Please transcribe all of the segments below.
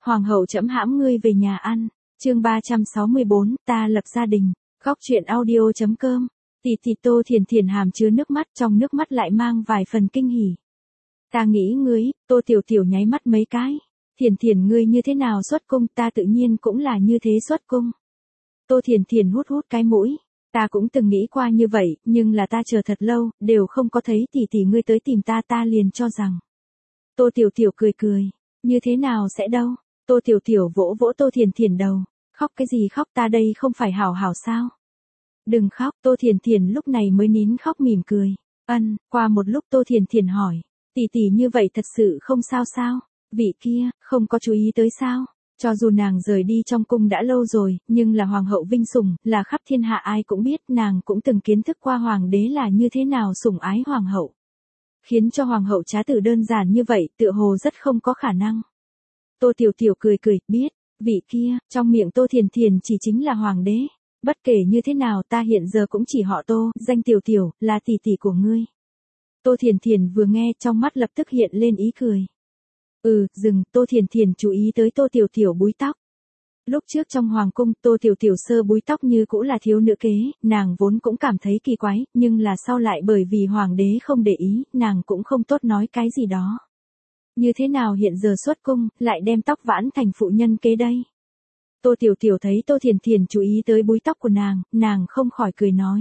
Hoàng hậu trẫm hãm ngươi về nhà ăn. Chương 364, ta lập gia đình. Góc truyện audio.com. Tỷ Tô Thiền Thiền hàm chứa nước mắt, trong nước mắt lại mang vài phần kinh hỉ. Ta nghĩ ngươi. Tô Tiểu Tiểu nháy mắt mấy cái. Thiền Thiền ngươi như thế nào xuất cung, ta tự nhiên cũng là như thế xuất cung. Tô Thiền Thiền hút cái mũi. Ta cũng từng nghĩ qua như vậy, nhưng là ta chờ thật lâu, đều không có thấy tỷ ngươi tới tìm ta liền cho rằng. Tô Tiểu Tiểu cười. Như thế nào sẽ đâu? Tô Tiểu Tiểu vỗ Tô Thiền Thiền đầu. Khóc cái gì khóc, ta đây không phải hảo hảo sao? Đừng khóc, Tô Thiền Thiền lúc này mới nín khóc mỉm cười. Qua một lúc Tô Thiền Thiền hỏi. Tỷ như vậy thật sự không sao sao? Vị kia, không có chú ý tới sao? Cho dù nàng rời đi trong cung đã lâu rồi, nhưng là hoàng hậu vinh sủng, là khắp thiên hạ ai cũng biết, nàng cũng từng kiến thức qua hoàng đế là như thế nào sủng ái hoàng hậu. Khiến cho hoàng hậu trá tử đơn giản như vậy, tựa hồ rất không có khả năng. Tô Tiểu Tiểu cười, biết, vị kia, trong miệng Tô Thiền Thiền chỉ chính là hoàng đế. Bất kể như thế nào ta hiện giờ cũng chỉ họ Tô, danh Tiểu Tiểu, là tỷ của ngươi. Tô Thiền Thiền vừa nghe trong mắt lập tức hiện lên ý cười. Dừng, Tô Thiền Thiền chú ý tới Tô Tiểu Tiểu búi tóc. Lúc trước trong hoàng cung, Tô Tiểu Tiểu sơ búi tóc như cũ là thiếu nữ kế, nàng vốn cũng cảm thấy kỳ quái, nhưng là sau lại bởi vì hoàng đế không để ý, nàng cũng không tốt nói cái gì đó. Như thế nào hiện giờ xuất cung, lại đem tóc vãn thành phụ nhân kế đây? Tô Tiểu Tiểu thấy Tô Thiền Thiền chú ý tới búi tóc của nàng không khỏi cười nói.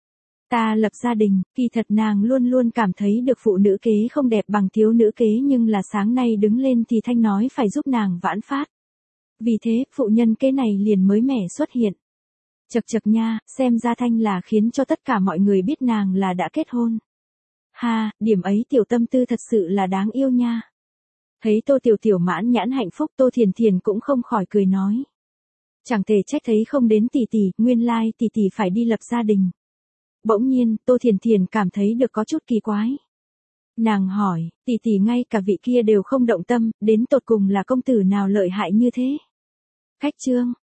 Ta lập gia đình, kỳ thật nàng luôn luôn cảm thấy được phụ nữ kế không đẹp bằng thiếu nữ kế, nhưng là sáng nay đứng lên thì Thanh nói phải giúp nàng vãn phát. Vì thế, phụ nhân kế này liền mới mẻ xuất hiện. Chật nha, xem ra Thanh là khiến cho tất cả mọi người biết nàng là đã kết hôn. Ha, điểm ấy tiểu tâm tư thật sự là đáng yêu nha. Thấy Tô Tiểu Tiểu mãn nhãn hạnh phúc, Tô Thiền Thiền cũng không khỏi cười nói. Chẳng thể trách thấy không đến tỷ, nguyên lai tỷ phải đi lập gia đình. Bỗng nhiên, Tô Thiền Thiền cảm thấy được có chút kỳ quái. Nàng hỏi, tỷ ngay cả vị kia đều không động tâm, đến tột cùng là công tử nào lợi hại như thế? Khách trương,